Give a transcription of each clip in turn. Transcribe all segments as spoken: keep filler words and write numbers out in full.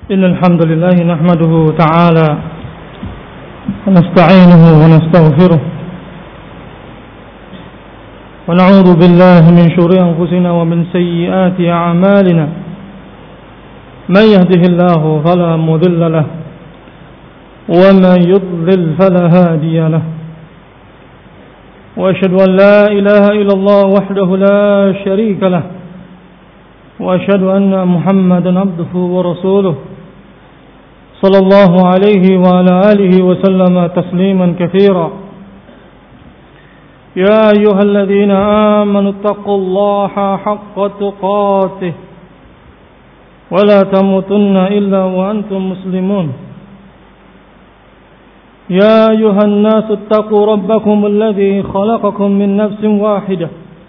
إن الحمد لله نحمده تعالى ونستعينه ونستغفره ونعوذ بالله من شرور أنفسنا ومن سيئات أعمالنا من يهده الله فلا مضل له ومن يضلل فلا هادي له وأشهد أن لا إله إلا الله وحده لا شريك له وأشهد أن محمدا عبده ورسوله صلى الله عليه وعلى آله وسلم تسليما كثيرا يا أيها الذين آمنوا اتقوا الله حق تقاته ولا تموتن إلا وأنتم مسلمون يا أيها الناس اتقوا ربكم الذي خلقكم من نفس واحدة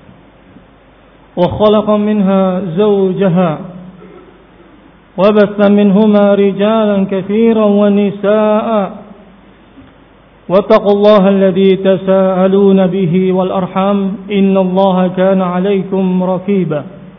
وخلق منها زوجها وبث منهما رجالا كثيرا ونساء واتقوا الله الذي تساءلون به والأرحام إن الله كان عليكم رقيبا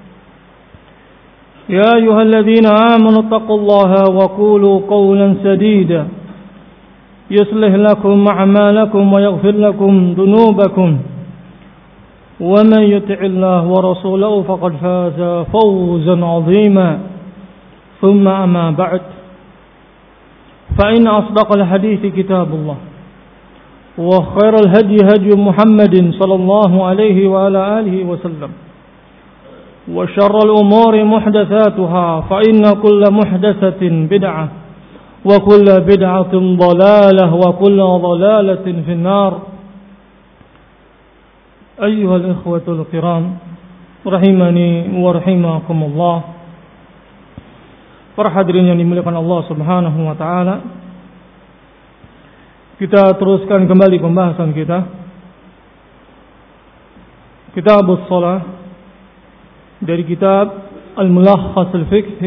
يا أيها الذين آمنوا اتقوا الله وقولوا قولا سديدا يصلح لكم أعمالكم ويغفر لكم ذنوبكم ومن يطع الله ورسوله فقد فاز فوزا عظيما ثم أما بعد فإن أصدق الحديث كتاب الله وخير الهدي هدي محمد صلى الله عليه وعلى آله وسلم وشر الأمور محدثاتها فإن كل محدثة بدعة وكل بدعة ضلالة وكل ضلالة في النار. أيها الإخوة الكرام rahimani wa rahimakumullah. Para hadirin yang dimuliakan Allah Subhanahu wa taala, kita teruskan kembali pembahasan kita Kitabus Shalah dari kitab Al-Mulakhas Al-Fiqh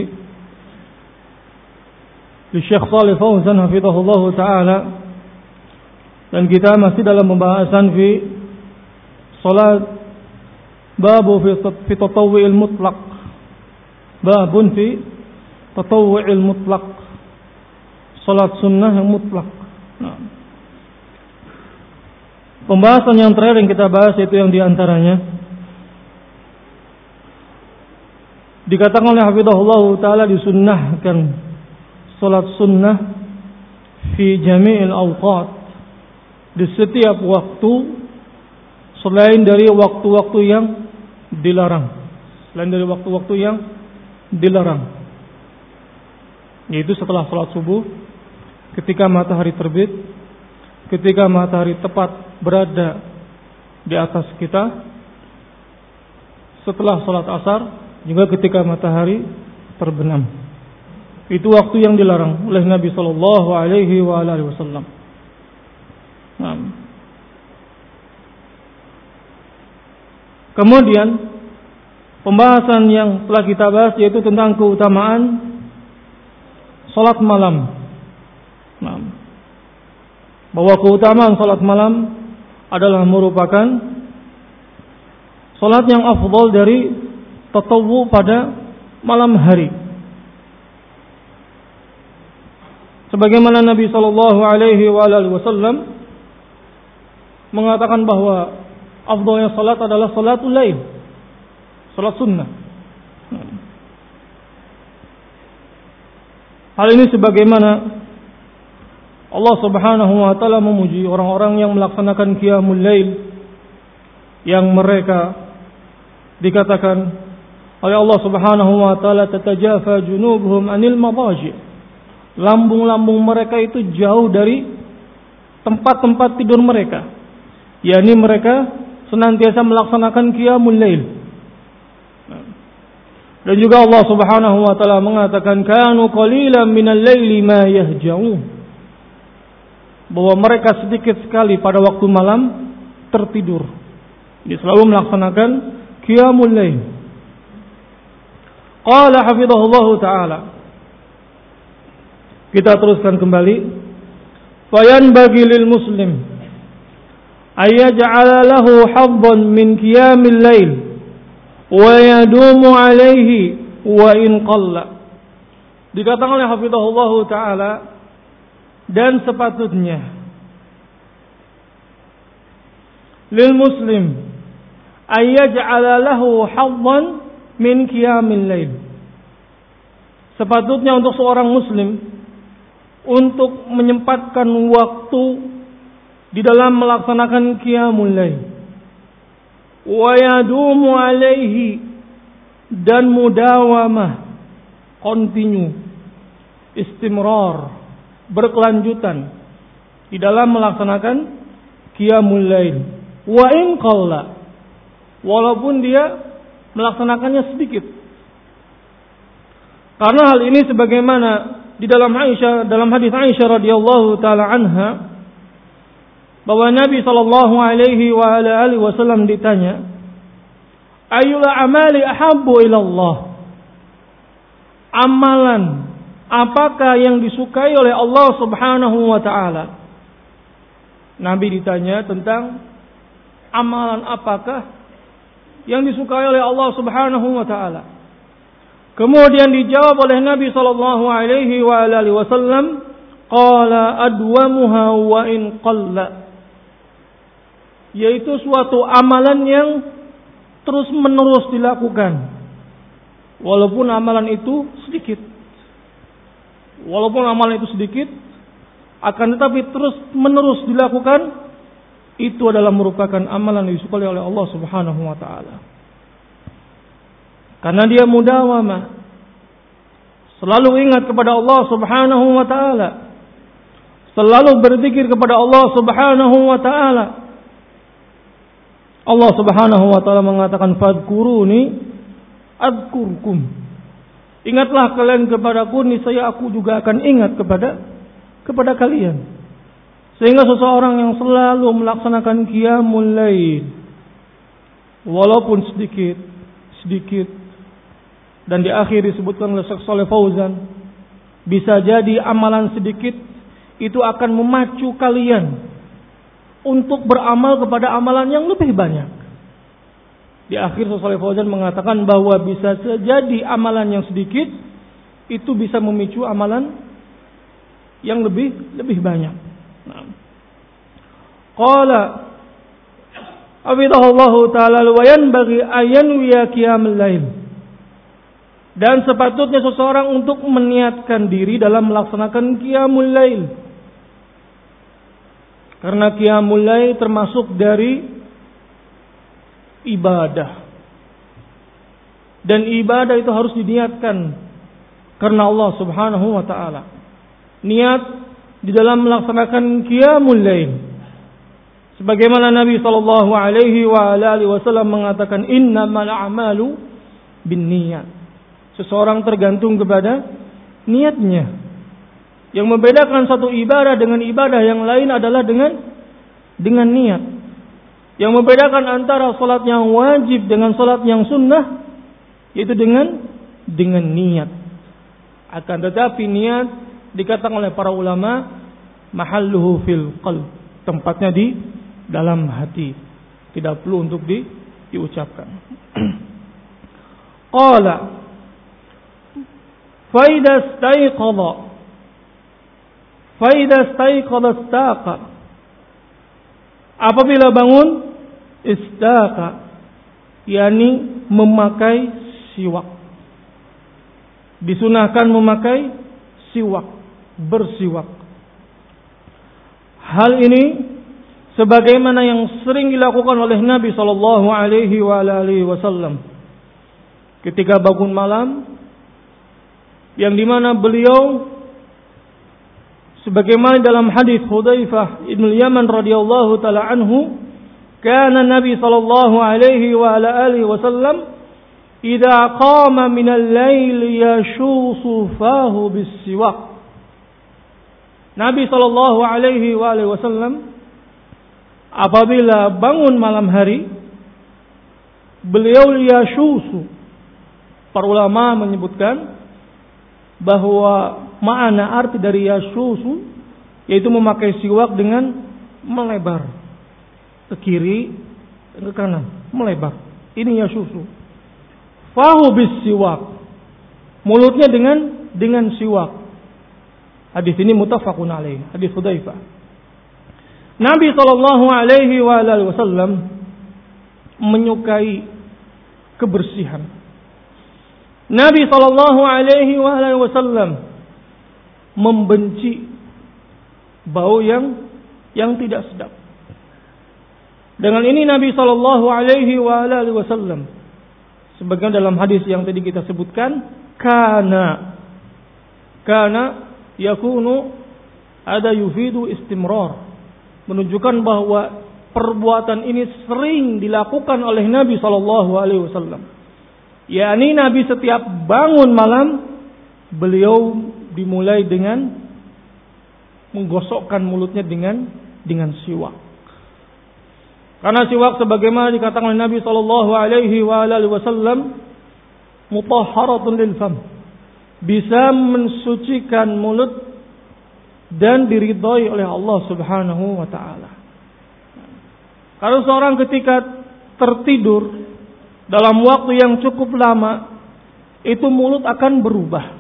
li Syekh Shalih Fauzan hafizahullah taala, dan kita masih dalam pembahasan fi salat babu fi fi tatawwu'il mutlaq, babun fi tatawwu'il mutlaq, salat sunnah yang mutlak. Nah, pembahasan yang terakhir yang kita bahas itu yang diantaranya dikatakan oleh hafizahullah taala disunnahkan salat sunnah fi jami'il awqat, di setiap waktu selain dari waktu-waktu yang dilarang, selain dari waktu-waktu yang dilarang, yaitu setelah salat subuh, ketika matahari terbit, ketika matahari tepat berada di atas kita, setelah salat asar, juga ketika matahari terbenam. Itu waktu yang dilarang oleh Nabi sallallahu alaihi wa alihi wasallam. Nah, kemudian pembahasan yang telah kita bahas yaitu tentang keutamaan salat malam. Nah, bahwa keutamaan salat malam adalah merupakan salat yang afdal dari tatawwu pada malam hari. Sebagaimana Nabi sallallahu alaihi wasallam mengatakan bahwa afdalnya salat adalah salatul lail, salat sunnah. Hal ini sebagaimana Allah Subhanahu wa taala memuji orang-orang yang melaksanakan qiyamul lail, yang mereka dikatakan oleh Allah Subhanahu wa taala tatajafa junubuhum anil madaji', lambung-lambung mereka itu jauh dari tempat-tempat tidur mereka, yakni mereka senantiasa melaksanakan qiyamul lail. Dan juga Allah Subhanahu wa taala mengatakan kanu qalilan minal laili ma yahja'un, bahwa mereka sedikit sekali pada waktu malam tertidur. Dia selalu melaksanakan qiyamul lail. Qala hafizahullah taala, kita teruskan kembali, fayanbaghi lil muslim ayaj'ala lahu haddan min qiyamil lail wa yadumu alaihi wa in qalla. Dikatakan oleh hafizahullah taala, dan sepatutnya lil muslim ayyaj'ala lahu haddan min qiyamil lail. Sepatutnya untuk seorang muslim untuk menyempatkan waktu di dalam melaksanakan qiyamul lail, wa yadumu alaihi, dan mudawamah, continue, istimrar, berkelanjutan di dalam melaksanakan qiyamul lail. Wa in qalla, walaupun dia melaksanakannya sedikit. Karena hal ini sebagaimana di dalam Aisyah, dalam hadis Aisyah radhiyallahu taala anha, bahwa Nabi sallallahu alaihi wa ala alihi wasallam ditanya, ayyul amali ahabbu ila Allah? Amalan apakah yang disukai oleh Allah Subhanahu wa taala? Nabi ditanya tentang amalan apakah yang disukai oleh Allah Subhanahu wa taala. Kemudian dijawab oleh Nabi sallallahu alaihi wa alihi wasallam, qala adwamuha wa in qalla, yaitu suatu amalan yang terus-menerus dilakukan walaupun amalan itu sedikit. Walaupun amalan itu sedikit, akan tetapi terus-menerus dilakukan, itu adalah merupakan amalan yang disukai oleh Allah Subhanahu wa taala. Karena dia mudawamah, selalu ingat kepada Allah Subhanahu wa taala, selalu berzikir kepada Allah Subhanahu wa taala. Allah Subhanahu wa taala mengatakan, fadkuruni adzkurkum. Ingatlah kalian kepadaku, niscaya aku juga akan ingat kepada kepada kalian. Sehingga seseorang yang selalu melaksanakan qiyamul lail, walaupun sedikit, sedikit, dan di akhir disebutkan oleh Syekh Shalih Fauzan, bisa jadi amalan sedikit itu akan memacu kalian untuk beramal kepada amalan yang lebih banyak. Di akhir Syekh Shalih Fauzan mengatakan bahwa bisa jadi amalan yang sedikit itu bisa memicu amalan yang lebih lebih banyak. Qala abidahullahu ta'ala wa yanbaghi ayanwiya qiyamul lail, dan sepatutnya seseorang untuk meniatkan diri dalam melaksanakan qiyamul lail, karena qiyamul lail termasuk dari ibadah, dan ibadah itu harus diniatkan karena Allah Subhanahu wa ta'ala. Niat di dalam melaksanakan qiyamul lail, sebagaimana Nabi sallallahu alaihi wa alihi wasallam mengatakan, innamal a'malu binniyat. Seseorang tergantung kepada niatnya. Yang membedakan satu ibadah dengan ibadah yang lain adalah dengan dengan niat. Yang membedakan antara salat yang wajib dengan salat yang sunnah yaitu dengan dengan niat. Akan tetapi niat dikatakan oleh para ulama mahalluhu fil qalb, tempatnya di dalam hati, tidak perlu untuk di, diucapkan. Qala fa idza istayqadha fa idza istayqadha istaqa, apabila bangun istaqa, yakni memakai siwak. Disunahkan memakai siwak, bersiwak. Hal ini sebagaimana yang sering dilakukan oleh Nabi sallallahu alaihi wa alihi wasallam ketika bangun malam, yang dimana beliau sebagaimana dalam hadis Hudzaifah bin Yaman radhiyallahu taala anhu, kana Nabi sallallahu alaihi wa alihi wasallam idza qama min al-lail yashusu fahu bis-siwak. Nabi sallallahu alaihi wa alihi wasallam apabila bangun malam hari, beliau yashusu. Para ulama menyebutkan bahwa makna arti dari yashusu yaitu memakai siwak dengan melebar ke kiri dan ke kanan, melebar. Ini yashusu. Fahu bis siwak, mulutnya dengan dengan siwak. Hadis ini muttafaqun alaih, hadis Hudzaifah. Nabi sallallahu alaihi wasallam menyukai kebersihan. Nabi sallallahu alaihi wasallam membenci bau yang yang tidak sedap. Dengan ini Nabi sallallahu alaihi wasallam, sebagaimana dalam hadis yang tadi kita sebutkan, kana kana yakunu ada yufidu istimrar, menunjukkan bahwa perbuatan ini sering dilakukan oleh Nabi sallallahu alaihi wasallam. yakni Nabi setiap bangun malam beliau dimulai dengan menggosokkan mulutnya dengan dengan siwak. Karena siwak sebagaimana dikatakan oleh Nabi sallallahu alaihi wasallam mutahharatun lil fam, bisa mensucikan mulut dan diridhai oleh Allah Subhanahu wa taala. Kalau seorang ketika tertidur dalam waktu yang cukup lama, itu mulut akan berubah.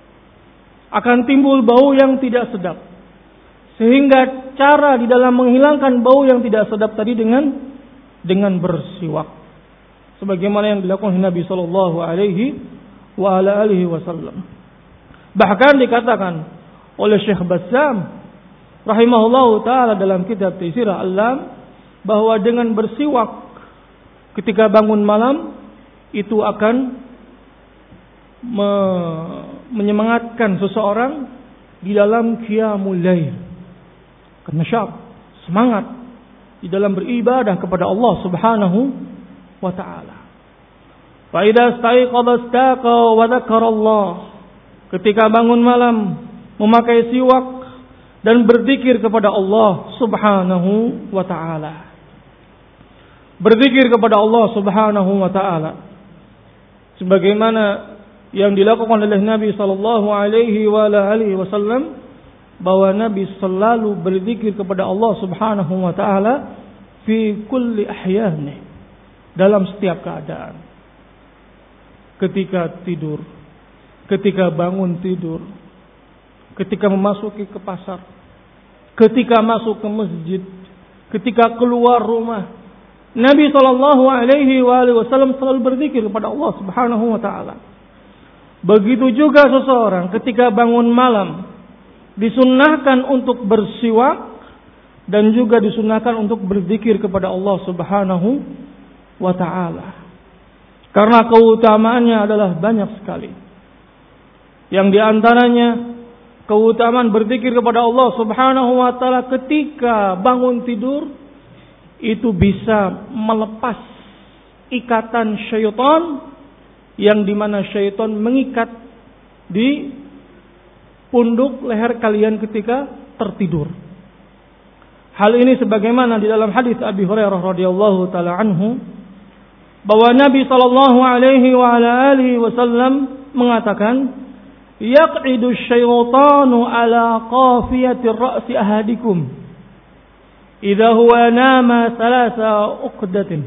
Akan timbul bau yang tidak sedap. Sehingga cara di dalam menghilangkan bau yang tidak sedap tadi dengan dengan bersiwak. Sebagaimana yang dilakukan oleh Nabi sallallahu alaihi wa ala alihi wasallam. Bahkan dikatakan oleh Syekh Bassam rahimahullahu taala dalam kitab Taisir Al-Alam bahwa dengan bersiwak ketika bangun malam itu akan me, menyemangatkan seseorang di dalam qiyamul lail. Kenasyab, semangat di dalam beribadah kepada Allah Subhanahu wa taala. Fa idza istayqadha istaqa wa dzakara Allah. Ketika bangun malam memakai siwak dan berzikir kepada Allah Subhanahu wa taala. Berzikir kepada Allah Subhanahu wa taala sebagaimana yang dilakukan oleh Nabi sallallahu alaihi wa alihi wasallam, bahwa Nabi selalu berzikir kepada Allah Subhanahu wa taala fi kulli ahyani, dalam setiap keadaan. Ketika tidur, ketika bangun tidur, ketika memasuki ke pasar, ketika masuk ke masjid, ketika keluar rumah, Nabi sallallahu alaihi wasallam selalu berzikir kepada Allah Subhanahu wa taala. Begitu juga seseorang ketika bangun malam disunnahkan untuk bersiwak dan juga disunnahkan untuk berzikir kepada Allah Subhanahu wa taala. Karena keutamaannya adalah banyak sekali. Yang di antaranya keutamaan berzikir kepada Allah Subhanahu wa taala ketika bangun tidur, itu bisa melepas ikatan syaitan, yang dimana syaitan mengikat di punduk leher kalian ketika tertidur. Hal ini sebagaimana di dalam hadis Abi Hurairah radhiyallahu taala anhu, bahwa Nabi sallallahu alaihi wa ala alihi wasallam mengatakan, yaqidu syaitanu ala qafiyati ra'si ahadikum idza huwa nama salasa uqdatin.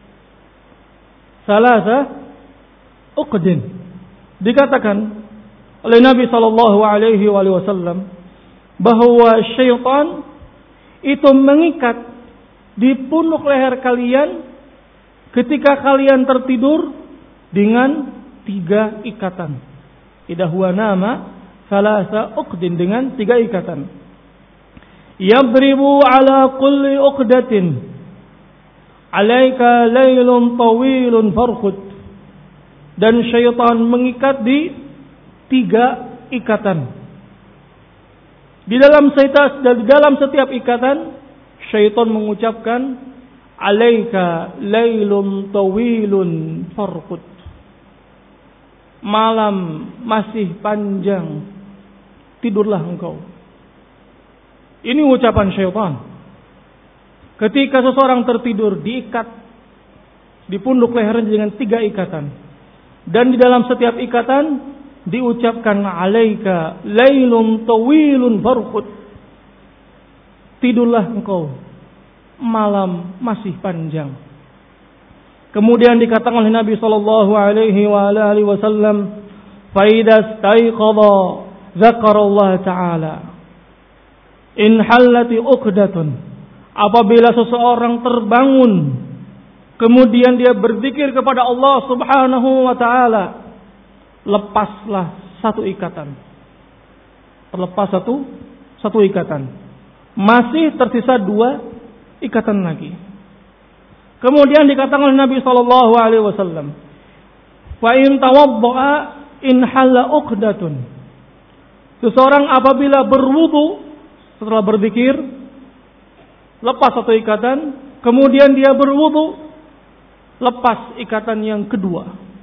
Salasa uqdin. Dikatakan oleh Nabi sallallahu alaihi wasallam bahwa syaitan itu mengikat di punuk leher kalian ketika kalian tertidur dengan tiga ikatan. Idza huwa nama salasa uqdin, dengan tiga ikatan. Yadribu ala kulli uqdatin alaika laylun tawilun farqud. Dan syaitan mengikat di tiga ikatan. Di dalam setiap, di dalam setiap ikatan syaitan mengucapkan alaika laylun tawilun farqud. Malam masih panjang, tidurlah engkau. Ini ucapan syaitan. Ketika seseorang tertidur diikat di punduk lehernya dengan tiga ikatan, dan di dalam setiap ikatan diucapkan alaika lailun tawilun farqud. Tidurlah engkau, malam masih panjang. Kemudian dikatakan oleh Nabi sallallahu alaihi wa alihi wasallam, fa idza staiqadha dzakara Allah taala. In hallati uqdatun, apabila seseorang terbangun kemudian dia berzikir kepada Allah Subhanahu wa taala, lepaslah satu ikatan. Terlepas satu satu ikatan. Masih tersisa dua ikatan lagi. Kemudian dikatakan oleh Nabi sallallahu alaihi wasallam, "Fa in tawaddaa in halla uqdatun." Seseorang apabila berwudu setelah berzikir, lepas satu ikatan, kemudian dia berwudu, lepas ikatan yang kedua.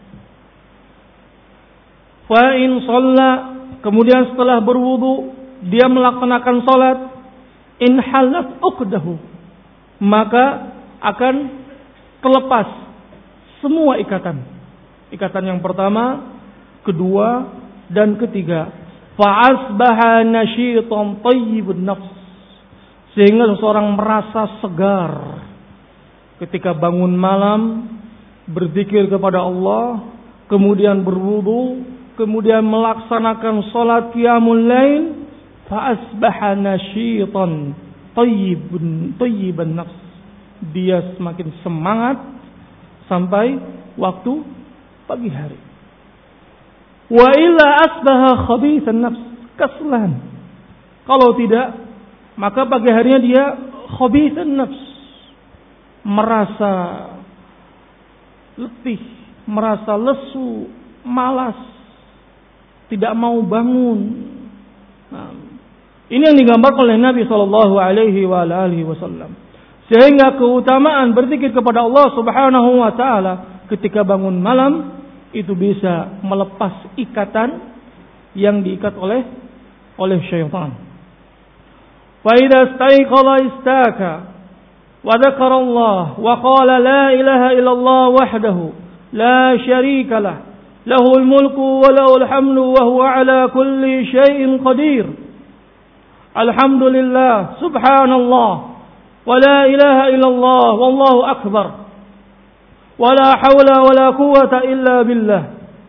Fa in shalla, kemudian setelah berwudu dia melaksanakan salat, in halat uqdahu, maka akan terlepas semua ikatan. Ikatan yang pertama, kedua, dan ketiga. Fa asbaha nasyitan thayyibun nafs, sehingga seseorang merasa segar ketika bangun malam, berzikir kepada Allah, kemudian berwudu, kemudian melaksanakan salat qiyamul lail, fa asbaha nasyitan thayyibun thayyiban nafs. Dia semakin semangat sampai waktu pagi hari. Wa illa asbaha khabithan nafs, kaslan. Kalau tidak, maka pagi harinya dia khabithan nafs, merasa letih, merasa lesu, malas, tidak mau bangun. Nah, ini yang digambarkan oleh Nabi sallallahu alaihi wa alihi wasallam. Sehingga keutamaan berzikir kepada Allah Subhanahu wa taala ketika bangun malam itu bisa melepas ikatan yang diikat oleh oleh syaitan. Fa idza istayqadha istaka wa dzakara Allah wa qala la ilaha illallah wahdahu la syarika lah, lahul mulku wa lahul hamdu wa huwa ala kulli syai'in qadir. Alhamdulillah, subhanallah, wa la ilaha illallah, wallahu akbar. ولا حول ولا قوة إلا بالله.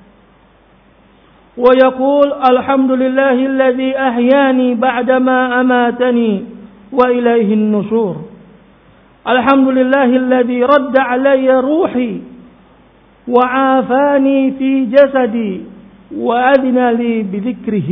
ويقول الحمد لله الذي أحياني بعدما أماتني وإليه النشور. الحمد لله الذي رد علي روحي وعافاني في جسدي وأذن لي بذكره.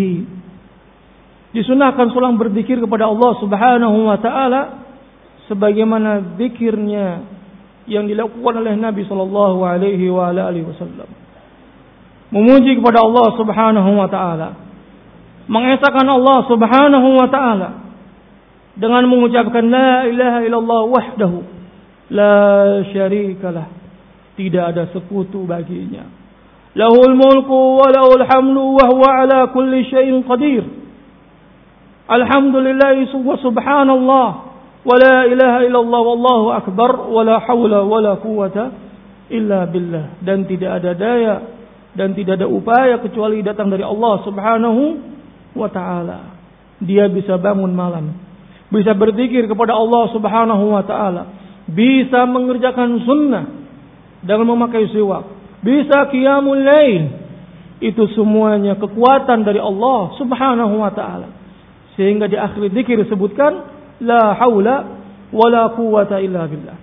Disunahkan seorang berzikir kepada Allah Subhanahu wa taala sebagaimana zikirnya yang dilakukan oleh Nabi sallallahu alaihi wa alihi wasallam. Memuji kepada Allah Subhanahu wa taala, mengesahkan Allah Subhanahu wa taala dengan mengucapkan la ilaha illallah wahdahu la syarikalah, tidak ada sekutu baginya. Lahul mulku wa lahul hamdu wa huwa ala kulli syai'in qadir. Alhamdulillah wa subhanallah wa la ilaha illallah wallahu akbar wa la hawla wa la quwwata illa billah. Dan tidak ada daya dan tidak ada upaya kecuali datang dari Allah Subhanahu wa taala. Dia bisa bangun malam, bisa berzikir kepada Allah Subhanahu wa taala, bisa mengerjakan sunnah dengan memakai siwak, bisa qiyamul lail. Itu semuanya kekuatan dari Allah Subhanahu wa taala. Sehingga di akhir zikir disebutkan la haula wala quwwata illa billah.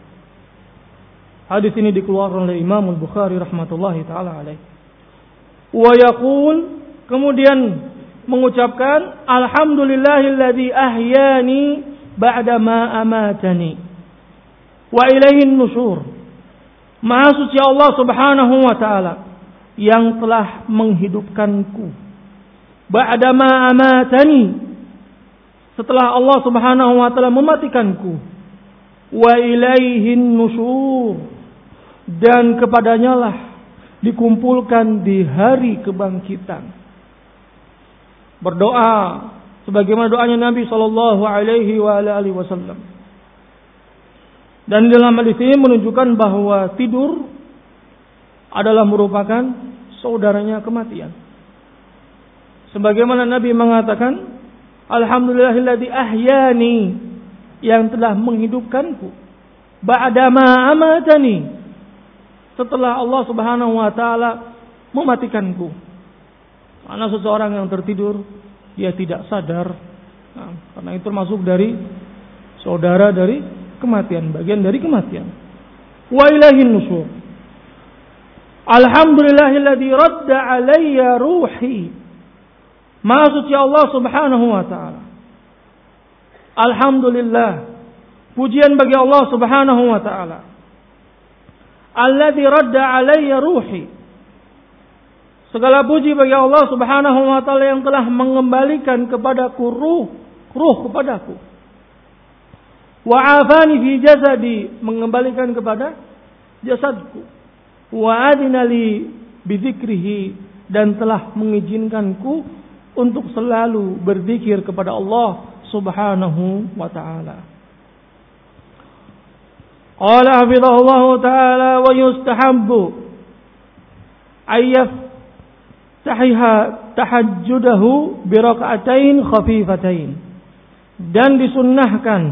Hadis ini dikeluarkan oleh Imam Al-Bukhari rahmatullahi taala alaih. Wa yaqul, kemudian mengucapkan alhamdulillahilladzi ahyani ba'da ma amatani wa ilaihin nusyur. Maha suci Allah Subhanahu wa taala yang telah menghidupkanku ba'da ma amatani, setelah Allah Subhanahu wa taala mematikanku, wa ilaihin nusyur, dan kepadanya lah dikumpulkan di hari kebangkitan. Berdoa sebagaimana doanya Nabi sallallahu alaihi wa alihi wasallam. Dan dalam hadis ini menunjukkan bahwa tidur adalah merupakan saudaranya kematian. Sebagaimana Nabi mengatakan, alhamdulillahilladzi ahyani, yang telah menghidupkanku, ba'dama amatani, setelah Allah Subhanahu wa taala mematikanku. Karena seseorang yang tertidur dia tidak sadar, nah, karena itu termasuk dari saudara dari kematian, bagian dari kematian. Wa ilaihin nusyur. Alhamdulillahilladzi radda alayya ruhi. Maha suci Allah Subhanahu wa taala. Alhamdulillah. Pujian bagi Allah Subhanahu wa taala. Alladzi radda alayya ruhi. Segala puji bagi Allah Subhanahu wa taala yang telah mengembalikan kepadaku ruh, ruh kepadaku. Wa afani fi jasadi, mengembalikan kepada jasadku. Wa adina li bidzikrihi, dan telah mengizinkanku untuk selalu berzikir kepada Allah Subhanahu wa taala. Qala hafizahullah taala wa yustahabbu ayyaf tahiha tahajjudahu bi raka'atain khafifatain, dan disunnahkan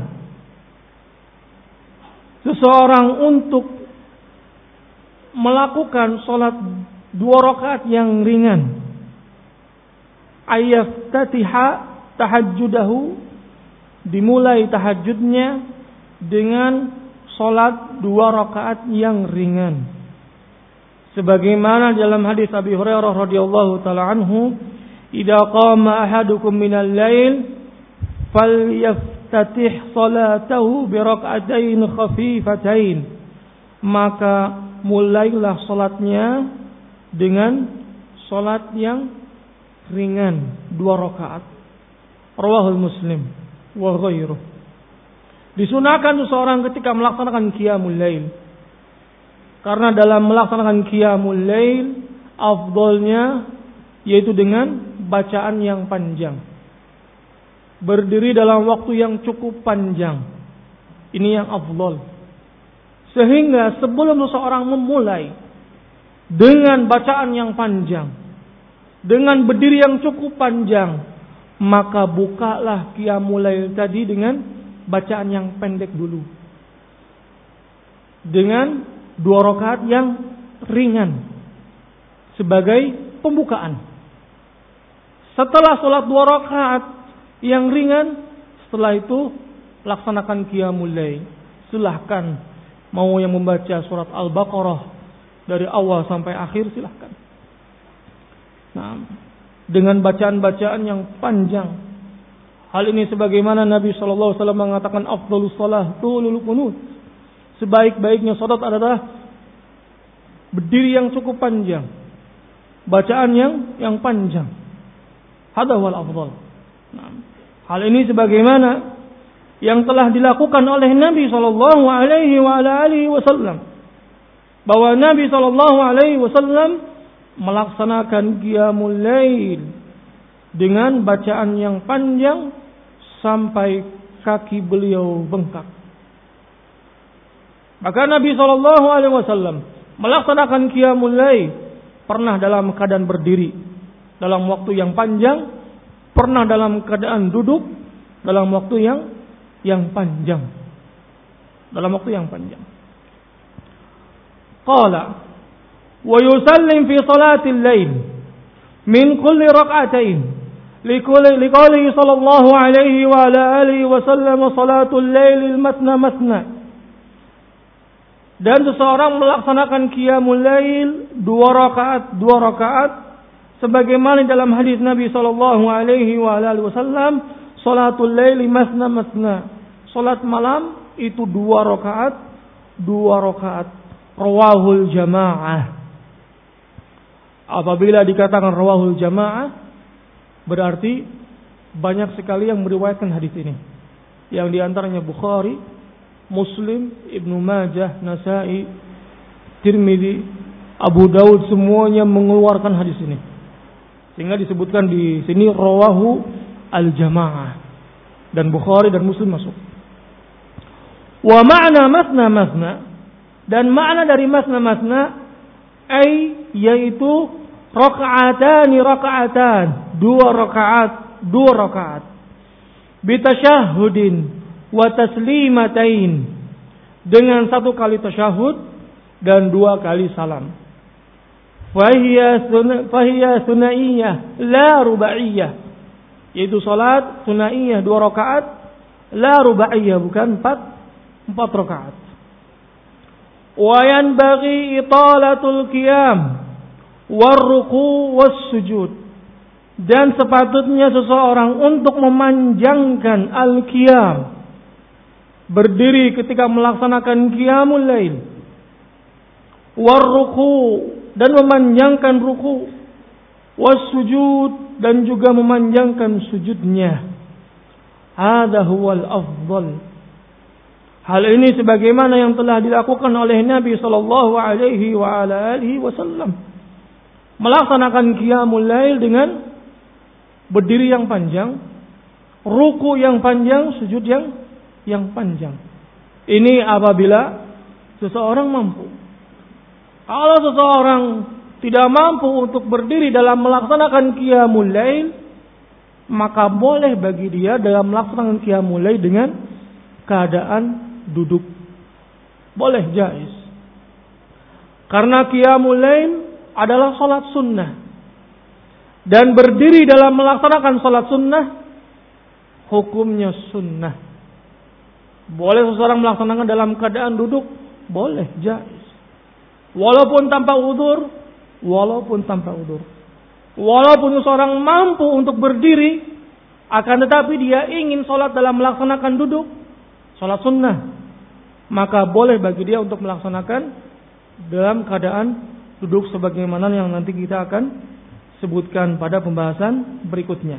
seseorang untuk melakukan salat dua rakaat yang ringan. Ayaftatiha tahajjudahu, dimulai tahajudnya dengan salat dua rakaat yang ringan. Sebagaimana dalam hadis Abi Hurairah radhiyallahu taala anhu, "Idza qama ahadukum minal lail falyaftatih salatahu bi rak'atain khafifatain." Maka mulailah salatnya dengan salat yang ringan, dua rakaat. Rawahul Muslim wa ghairuh. Disunahkan seseorang ketika melaksanakan qiyamul lail, karena dalam melaksanakan qiyamul lail afdolnya yaitu dengan bacaan yang panjang, berdiri dalam waktu yang cukup panjang. Ini yang afdol. Sehingga sebelum seseorang memulai dengan bacaan yang panjang, dengan berdiri yang cukup panjang, maka bukalah qiyamul lail tadi dengan bacaan yang pendek dulu, dengan dua rakaat yang ringan sebagai pembukaan. Setelah sholat dua rakaat yang ringan, setelah itu laksanakan qiyamul lail. Silahkan mau yang membaca surat Al-Baqarah dari awal sampai akhir, silahkan. Nah, dengan bacaan-bacaan yang panjang. Hal ini sebagaimana Nabi shallallahu alaihi wasallam mengatakan, afdhalus shalah tulul qunut. Sebaik-baiknya salat adalah berdiri yang cukup panjang, bacaan yang yang panjang. Hada wal afdal. Nah, hal ini sebagaimana yang telah dilakukan oleh Nabi sallallahu alaihi wa ala alihi wasallam, bahwa Nabi sallallahu alaihi wasallam melaksanakan qiyamul lail dengan bacaan yang panjang sampai kaki beliau bengkak. Maka Nabi sallallahu alaihi wasallam melaksanakan qiyamul lail pernah dalam keadaan berdiri dalam waktu yang panjang, pernah dalam keadaan duduk dalam waktu yang yang panjang. Dalam waktu yang panjang. Qala wa yusallim fi salatil lail min kulli rak'atain likulli liqali sallallahu alaihi wa ala alihi wa sallam salatul lail matna matna. Dan seseorang melaksanakan qiyamul lail dua rakaat dua rakaat sebagaimana dalam hadis Nabi sallallahu alaihi wa ala alihi wasallam, salatul lail matna matna. Salat malam itu dua rakaat, dua rakaat. Rawahul jamaah. Apabila dikatakan rawahul jamaah, berarti banyak sekali yang meriwayatkan hadis ini. Yang diantaranya Bukhari, Muslim, Ibnu Majah, Nasai, Tirmidzi, Abu Daud, semuanya mengeluarkan hadis ini. Sehingga disebutkan di sini rawahu al-jamaah. Dan Bukhari dan Muslim masuk. Wa ma'na masna masna, dan makna dari masna masna ay yaitu raka'atani raka'atan, dua rakaat dua rakaat bitasyahhudin wa taslimatain, dengan satu kali tasyahud dan dua kali salam. fahiya sun fahiya sunaiyah la rubaiyah, yaitu salat sunaiyah dua rakaat, la rubaiyah bukan empat empat rakaat. Wa yanbaghi italatul qiyam war ruku' was sujud, dan sepatutnya seseorang untuk memanjangkan al-qiyam, berdiri ketika melaksanakan qiyamul lail, war ruku', dan memanjangkan ruku', was sujud, dan juga memanjangkan sujudnya. Hadza huwal afdal. Hal ini sebagaimana yang telah dilakukan oleh Nabi sallallahu alaihi wa ala alihi wasallam, melaksanakan qiyamul lail dengan berdiri yang panjang, ruku yang panjang, sujud yang yang panjang. Ini apabila seseorang mampu. Kalau seseorang tidak mampu untuk berdiri dalam melaksanakan qiyamul lail, maka boleh bagi dia dalam melaksanakan qiyamul lail dengan keadaan duduk. Boleh, jaiz. Karena qiyamul lail adalah salat sunnah. Dan berdiri dalam melaksanakan salat sunnah hukumnya sunnah. Boleh seseorang melaksanakan dalam keadaan duduk, boleh, jaiz. Walaupun tanpa udzur, walaupun tanpa udzur. Walaupun seseorang mampu untuk berdiri, akan tetapi dia ingin salat dalam melaksanakan duduk, salat sunnah, maka boleh bagi dia untuk melaksanakan dalam keadaan duduk sebagaimana yang nanti kita akan sebutkan pada pembahasan berikutnya.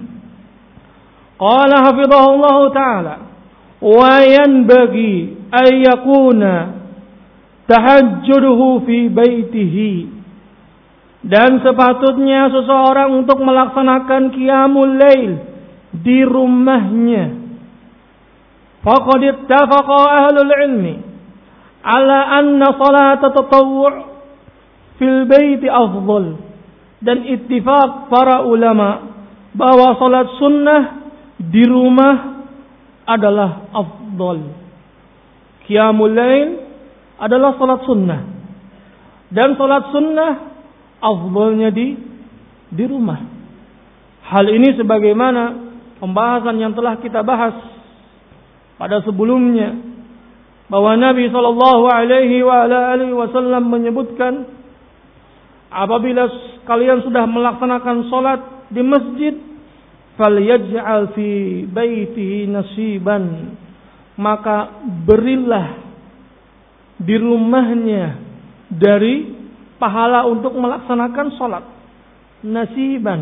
Qala hafizahullah ta'ala wa yanbaghi ay yakuna tahajjuduhu fi baitihi, dan sepatutnya seseorang untuk melaksanakan qiyamul lail di rumahnya. Faqad ittafaqa ahlul ilmi ala anna salat tatawwu' fil baiti afdal, dan ittifaq para ulama bahwa salat sunnah di rumah adalah afdal. Qiyamul lail adalah salat sunnah, dan salat sunnah afdalnya di di rumah. Hal ini sebagaimana pembahasan yang telah kita bahas pada sebelumnya, bahwa Nabi sallallahu alaihi wa ala alihi wasallam menyebutkan, apabila kalian sudah melaksanakan salat di masjid, falyaj'al fi baitihi nasiban, maka berilah di rumahnya dari pahala untuk melaksanakan salat, nasiban.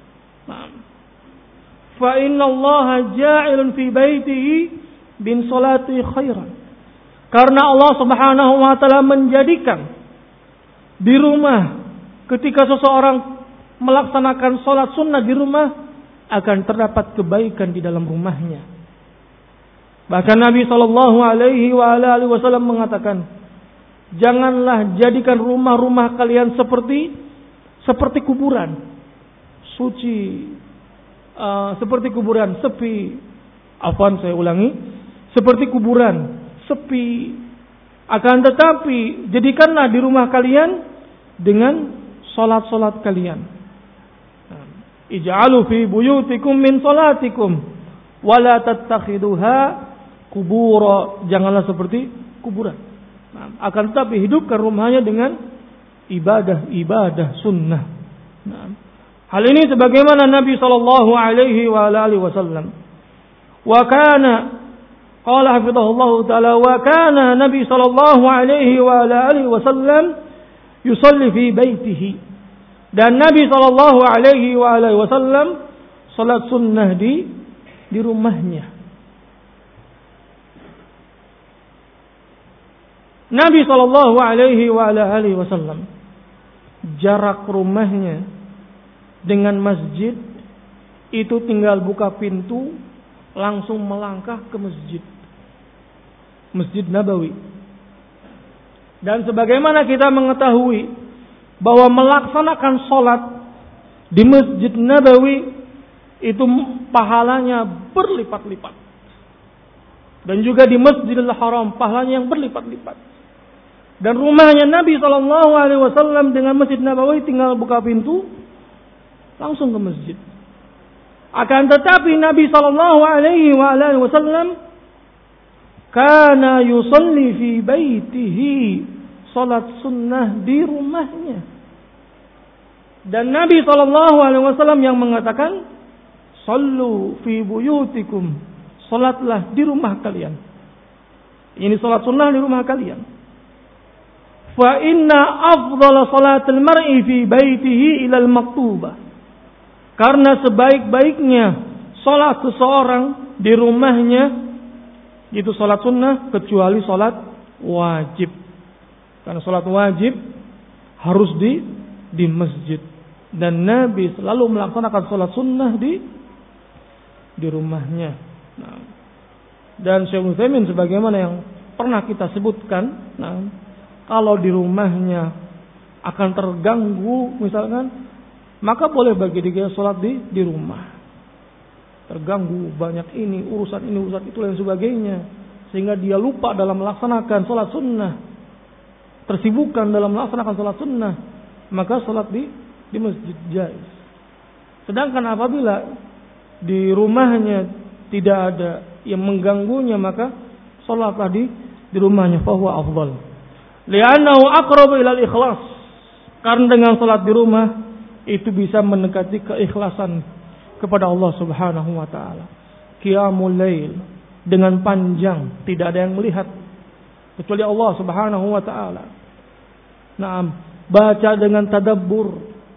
Fa inna Allah ja'ilun fi baitihi bin salati khairan, karena Allah Subhanahu wa taala menjadikan di rumah, ketika seseorang melaksanakan salat sunnah di rumah, akan terdapat kebaikan di dalam rumahnya. Bahkan Nabi sallallahu alaihi wa alihi wasallam mengatakan, janganlah jadikan rumah-rumah kalian seperti seperti kuburan, suci, uh, seperti kuburan sepi. Afwan, saya ulangi, seperti kuburan sepi. Akan tetapi jadikanlah di rumah kalian dengan salat-salat kalian. Ij'alu fi buyutikum min salatikum wa la tattakhiduha kubura, janganlah seperti kuburan. Nah, akan tetapi hidupkan rumahnya dengan ibadah-ibadah sunnah. Nah, hal ini sebagaimana Nabi sallallahu alaihi wa alihi wasallam. Wa kana qala hafizahullah taala wa kana Nabi sallallahu alaihi wa alihi wasallam yusalli fi baitihi, dan Nabi sallallahu alaihi wa alihi wasallam salat sunnah di di rumahnya. Nabi sallallahu alaihi wa alihi wasallam, jarak rumahnya dengan masjid itu tinggal buka pintu langsung melangkah ke masjid Masjid Nabawi. Dan sebagaimana kita mengetahui bahwa melaksanakan sholat di Masjid Nabawi itu pahalanya berlipat-lipat, dan juga di Masjidil Haram pahalanya yang berlipat-lipat. Dan rumahnya Nabi shallallahu alaihi wasallam dengan Masjid Nabawi tinggal buka pintu langsung ke masjid. Akan tetapi Nabi shallallahu alaihi wasallam kana yusalli fi baitihi, salat sunnah di rumahnya. Dan Nabi shallallahu alaihi wasallam yang mengatakan, sallu fi buyutikum, salatlah di rumah kalian. Ini salat sunnah di rumah kalian. Fa inna afdhala salatil mar'i fi baitihi ila al-maktubah. Karena sebaik-baiknya salat seseorang di rumahnya itu salat sunnah kecuali salat wajib. Karena salat wajib harus di di masjid. Dan Nabi selalu melaksanakan salat sunnah di di rumahnya. Nah, dan Syekh Utsaimin sebagaimana yang pernah kita sebutkan, nah, kalau di rumahnya akan terganggu misalkan, maka boleh bagi dia sholat di di rumah. Terganggu banyak ini urusan ini urusan itu dan sebagainya, sehingga dia lupa dalam melaksanakan sholat sunnah, tersibukkan dalam melaksanakan sholat sunnah, maka sholat di di masjid jaiz. Sedangkan apabila di rumahnya tidak ada yang mengganggunya, maka sholatlah di di rumahnya, fahuwa afdal. Li'annahu aqrabu ilal ikhlas. Karena dengan salat di rumah itu bisa mendekati keikhlasan kepada Allah Subhanahu wa taala. Qiyamul lail dengan panjang, tidak ada yang melihat kecuali Allah Subhanahu wa taala. Naam, baca dengan tadabbur.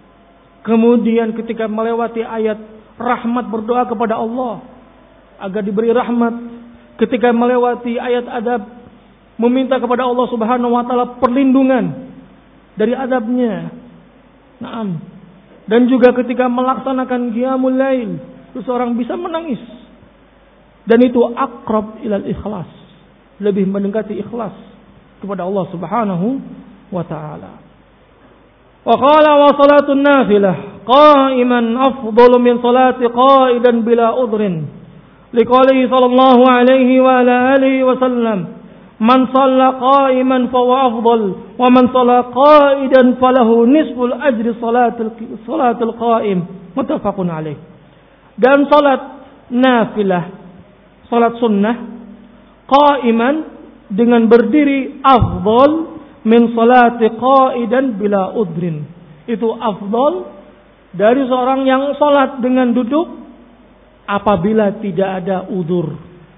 Kemudian ketika melewati ayat rahmat berdoa kepada Allah agar diberi rahmat. Ketika melewati ayat adab meminta kepada Allah Subhanahu wa taala perlindungan dari adabnya. Naam. Dan juga ketika melaksanakan qiyamul lail, seseorang bisa menangis. Dan itu aqrab ilal ikhlas, lebih mendekati ikhlas kepada Allah Subhanahu wa taala. Wa qala wa salatun nafilah qa'iman afdalu min salati qa'idan bila udhrin. Liqaulihi sallallahu alaihi wa ala alihi wa sallam, man shalla qa'iman fa huwa afdal wa man shalla qa'idan falahu nisful ajri salatul salatul qa'im. Muttafaqun alaih. Dan salat nafilah, salat sunnah qa'iman dengan berdiri afdal min salati qa'idan bila udrin. Itu afdal dari seorang yang salat dengan duduk apabila tidak ada udzur.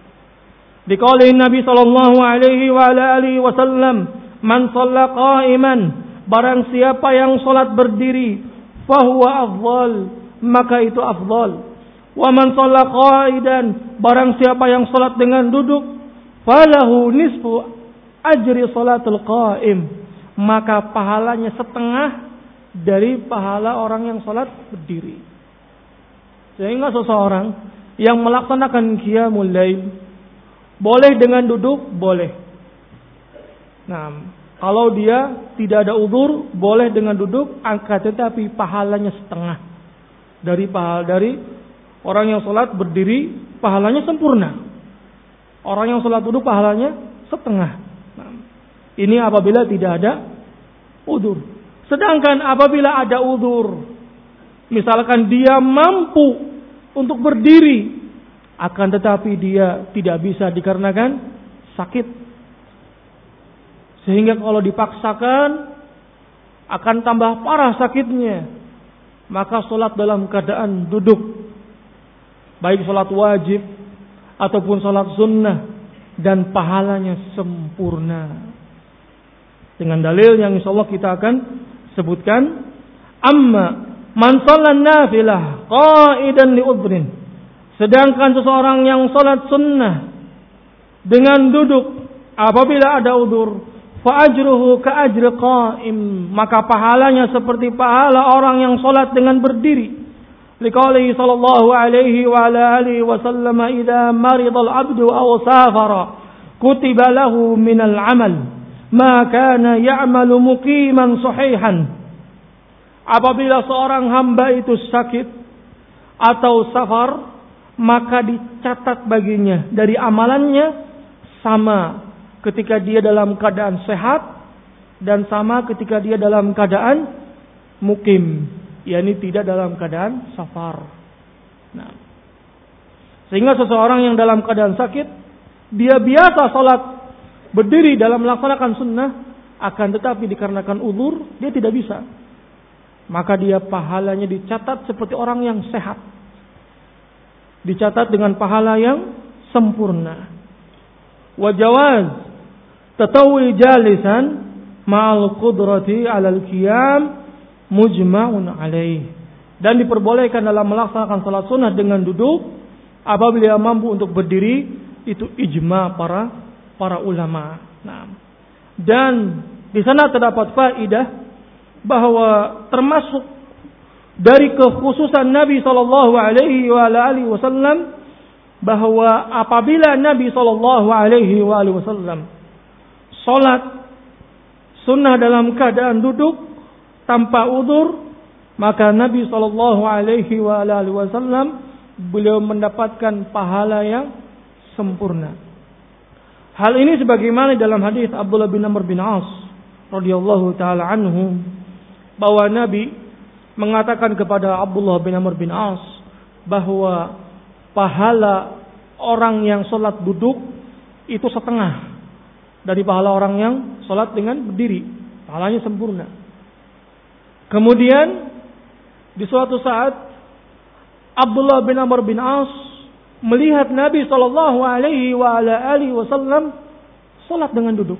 Dikauli Nabi sallallahu alaihi wa ala alihi wasallam, man shalla qa'iman, barang siapa yang salat berdiri, fahuwa afdal, maka itu afdal. Wa man shalla qa'idan, barang siapa yang salat dengan duduk, falahu nisfu ajri salatul qa'im, maka pahalanya setengah dari pahala orang yang salat berdiri. Sehingga seseorang yang melaksanakan qiyamul lail boleh dengan duduk, boleh. Nah, kalau dia tidak ada udzur, boleh dengan duduk, angkat, tetapi pahalanya setengah dari pahala dari orang yang salat berdiri, pahalanya sempurna. Orang yang salat duduk pahalanya setengah. Nah, ini apabila tidak ada udzur. Sedangkan apabila ada udzur, misalkan dia mampu untuk berdiri, akan tetapi dia tidak bisa dikarenakan sakit, sehingga kalau dipaksakan akan tambah parah sakitnya, maka sholat dalam keadaan duduk, baik sholat wajib ataupun sholat sunnah, dan pahalanya sempurna. Dengan dalil yang insyaallah kita akan sebutkan. Amma man shalla nafilah qa'idan li udhrin, sedangkan seseorang yang salat sunnah dengan duduk apabila ada udzur, fa ajruhu ka ajri qa'im, maka pahalanya seperti pahala orang yang salat dengan berdiri. Liqaulihi sallallahu alaihi wa ala alihi wa sallam, idza marida al-'abdu aw safara kutiba lahu min al-'amal ma kana ya'malu muqiman sahihan. Apabila seorang hamba itu sakit atau safar, maka dicatat baginya dari amalannya sama ketika dia dalam keadaan sehat dan sama ketika dia dalam keadaan mukim, yakni tidak dalam keadaan safar. Nah, sehingga seseorang yang dalam keadaan sakit, dia biasa salat berdiri dalam melaksanakan sunnah, akan tetapi dikarenakan uzur dia tidak bisa, maka dia pahalanya dicatat seperti orang yang sehat, dicatat dengan pahala yang sempurna. Wa jawaz tatawi jalisan ma'al qudrati 'alal qiyam mujma'un 'alaih. Dan diperbolehkan dalam melaksanakan salat sunnah dengan duduk apabila mampu untuk berdiri, itu ijma para para ulama. Nah, dan di sana terdapat faedah bahwa termasuk dari kekhususan Nabi sallallahu alaihi wa alihi wasallam bahwa apabila Nabi sallallahu alaihi wa alihi wasallam salat sunnah dalam keadaan duduk tanpa udzur, maka Nabi sallallahu alaihi wa alihi wasallam beliau mendapatkan pahala yang sempurna. Hal ini sebagaimana dalam hadis Abdullah bin Amr bin As radhiyallahu taala anhu, bahwa Nabi mengatakan kepada Abdullah bin Amr bin As bahwa pahala orang yang salat duduk itu setengah dari pahala orang yang salat dengan berdiri. Pahalanya sempurna. Kemudian di suatu saat Abdullah bin Amr bin As melihat Nabi sallallahu alaihi wa ala alihi wasallam salat dengan duduk.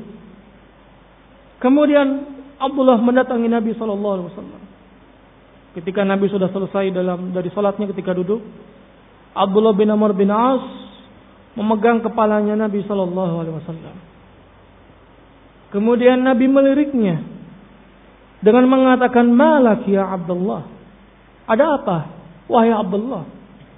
Kemudian Abdullah mendatangi Nabi sallallahu alaihi wasallam. Ketika Nabi sudah selesai dalam dari salatnya ketika duduk, Abdullah bin Amr bin As memegang kepalanya Nabi sallallahu alaihi wasallam. Kemudian Nabi meliriknya dengan mengatakan, "Malak ya Abdullah?" Ada apa, wahai Abdullah?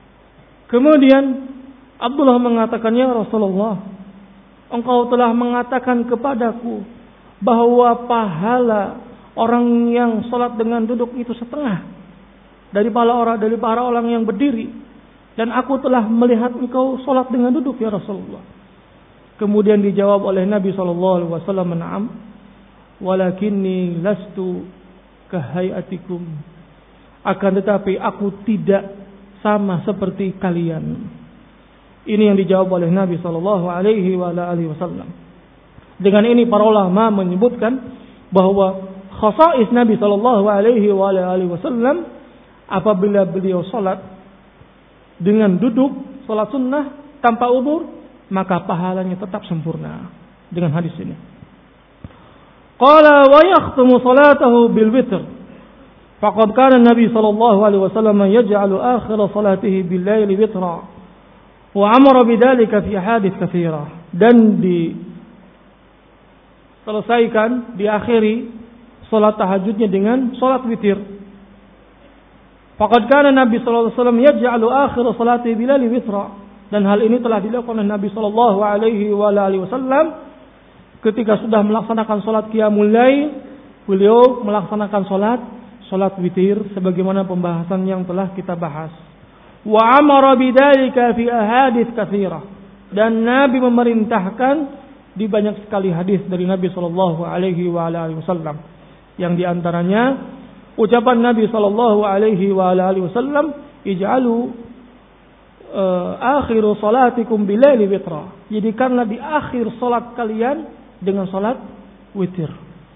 Kemudian Abdullah mengatakan, "Ya Rasulullah, engkau telah mengatakan kepadaku bahwa pahala orang yang salat dengan duduk itu setengah dari pahala orang dari para orang yang berdiri, dan aku telah melihat engkau salat dengan duduk ya Rasulullah." Kemudian dijawab oleh Nabi sallallahu alaihi wasallam, "Na'am, walakinni lastu kahayatikum." Akan tetapi aku tidak sama seperti kalian. Ini yang dijawab oleh Nabi sallallahu alaihi wasallam. Dengan ini para ulama menyebutkan bahwa khasais Nabi sallallahu alaihi wasallam apabila beliau salat dengan duduk salat sunnah tanpa udzur, maka pahalanya tetap sempurna dengan hadis ini. Qala wa yakhtumu salatahu bil witr. Faqad kana Nabi sallallahu alaihi wasallam yaj'alu akhir salatihi bil laili witra. Wa amara bidzalika fi hadits katsira. Dan di selesaikan diakhiri salat tahajudnya dengan salat witir. Faqad kana Nabi sallallahu alaihi wasallam yaj'alu akhir salatihi bil laili witra. Dan hal ini telah dilakukan oleh Nabi sallallahu alaihi wasallam ketika sudah melaksanakan salat qiyamul lail, beliau melaksanakan salat salat witir sebagaimana pembahasan yang telah kita bahas. Wa amara bidzalika fi ahadits katsirah. Dan Nabi memerintahkan di banyak sekali hadis dari Nabi sallallahu alaihi wasallam. Yang di antaranya ucapan Nabi sallallahu alaihi wasallam, "Ij'alu Uh, akhiru salatikum bilaili witra." Jadikanlah di akhir salat kalian dengan salat witir.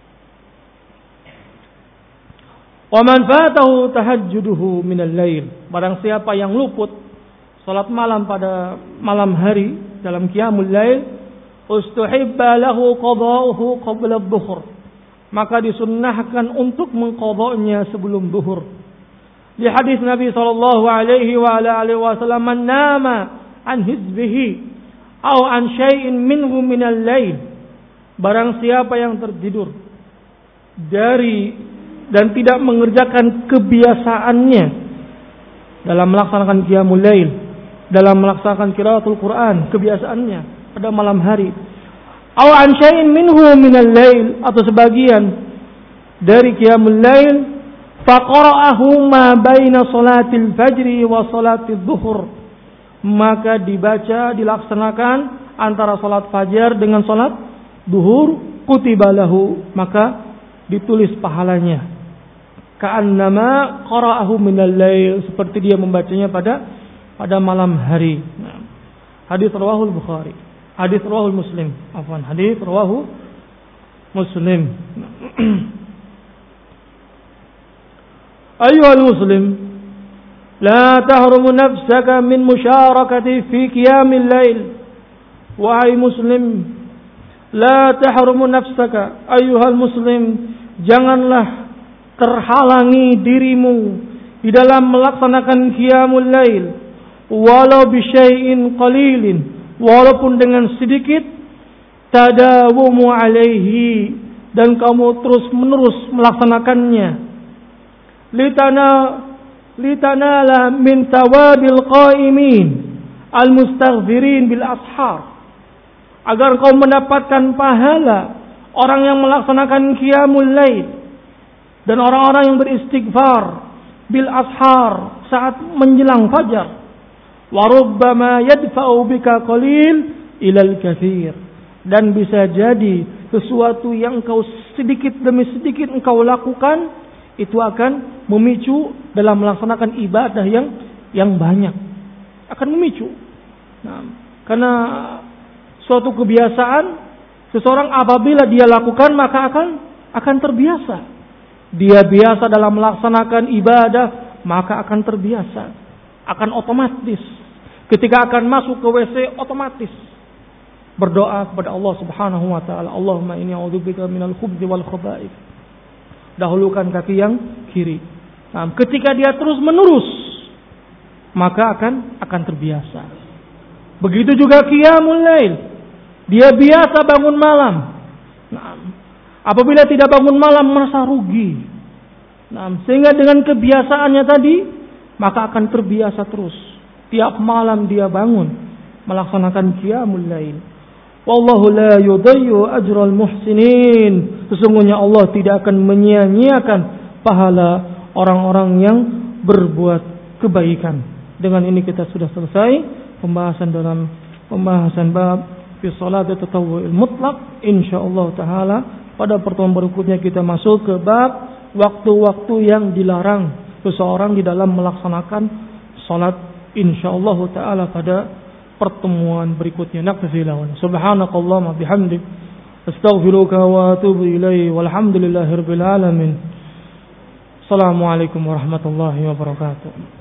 Wa man fatahu tahajjuduhu minal lail. Barang siapa yang luput salat malam pada malam hari dalam qiyamul lail, ustuhibba lahu qada'uhu qabla adh-dhuhr. Maka disunnahkan untuk mengqadanya sebelum zuhur. Di hadis Nabi sallallahu alaihi wa ala alihi wasallam, "Man nama an hizbihi aw an syai'in minhu minal lail." Barang siapa yang tertidur dari dan tidak mengerjakan kebiasaannya dalam melaksanakan qiyamul lail, dalam melaksanakan qiraatul Quran, kebiasaannya pada malam hari, aw an syai'in minhu minal lail, atau sebagian dari qiyamul lail, faqara'ahu ma baina salatil fajri wa salatil zuhur, maka dibaca dilaksanakan antara salat fajar dengan salat zuhur, kutiba lahu, maka ditulis pahalanya. Ka'annama qara'ahu minal lail, seperti dia membacanya pada pada malam hari. Nah, hadis rawahul Bukhari. Hadis rawahul Muslim. Afwan, hadis rawahu Muslim. Ayyuhal muslim, la tahrumu nafsaka min musyarakati fi qiyamil lail. Wahai muslim, la tahrumu nafsaka, ayyuhal muslim, janganlah terhalangi dirimu di dalam melaksanakan qiyamul lail, walau bi syai'in qalilin, walaupun dengan sedikit, tadawumu alaihi, dan kamu terus menerus melaksanakannya. Litana litanala min tawabil qaimin al-mustaghfirin bil ashar, agar kau mendapatkan pahala orang yang melaksanakan qiyamul lail dan orang-orang yang beristighfar bil ashar saat menjelang fajar. Wa rubbama yadfa'u bika qalil ilal katsir, dan bisa jadi sesuatu yang engkau sedikit demi sedikit engkau lakukan itu akan memicu dalam melaksanakan ibadah yang yang banyak, akan memicu. Nah, karena suatu kebiasaan seseorang apabila dia lakukan maka akan akan terbiasa. Dia biasa dalam melaksanakan ibadah maka akan terbiasa, akan otomatis. Ketika akan masuk ke W C otomatis berdoa kepada Allah Subhanahu wa taala, Allahumma inni a'udzubika minal khubuthi wal khaba'ith. Dahulukan kaki yang kiri. Nah, ketika dia terus menerus maka akan akan terbiasa. Begitu juga qiyamul lail. Dia biasa bangun malam. Nah, apabila tidak bangun malam merasa rugi. Nah, sehingga dengan kebiasaannya tadi maka akan terbiasa terus. Tiap malam dia bangun melaksanakan qiyamul lail. Wallahu la yudayyu ajral muhsinin. Sesungguhnya Allah tidak akan menyia-nyiakan pahala orang-orang yang berbuat kebaikan. Dengan ini kita sudah selesai pembahasan dalam pembahasan bab fi salat tatawwu'il mutlaq. Insyaallah taala pada pertemuan berikutnya kita masuk ke bab waktu-waktu yang dilarang seseorang di dalam melaksanakan salat. Insyaallah taala pada pertemuan berikutnya. Nakfilawan. Subhanakallahumma bihamdik, astaghfiruka wa atubu ilaihi, walhamdulillahirabbil alamin. Assalamualaikum warahmatullahi wabarakatuh.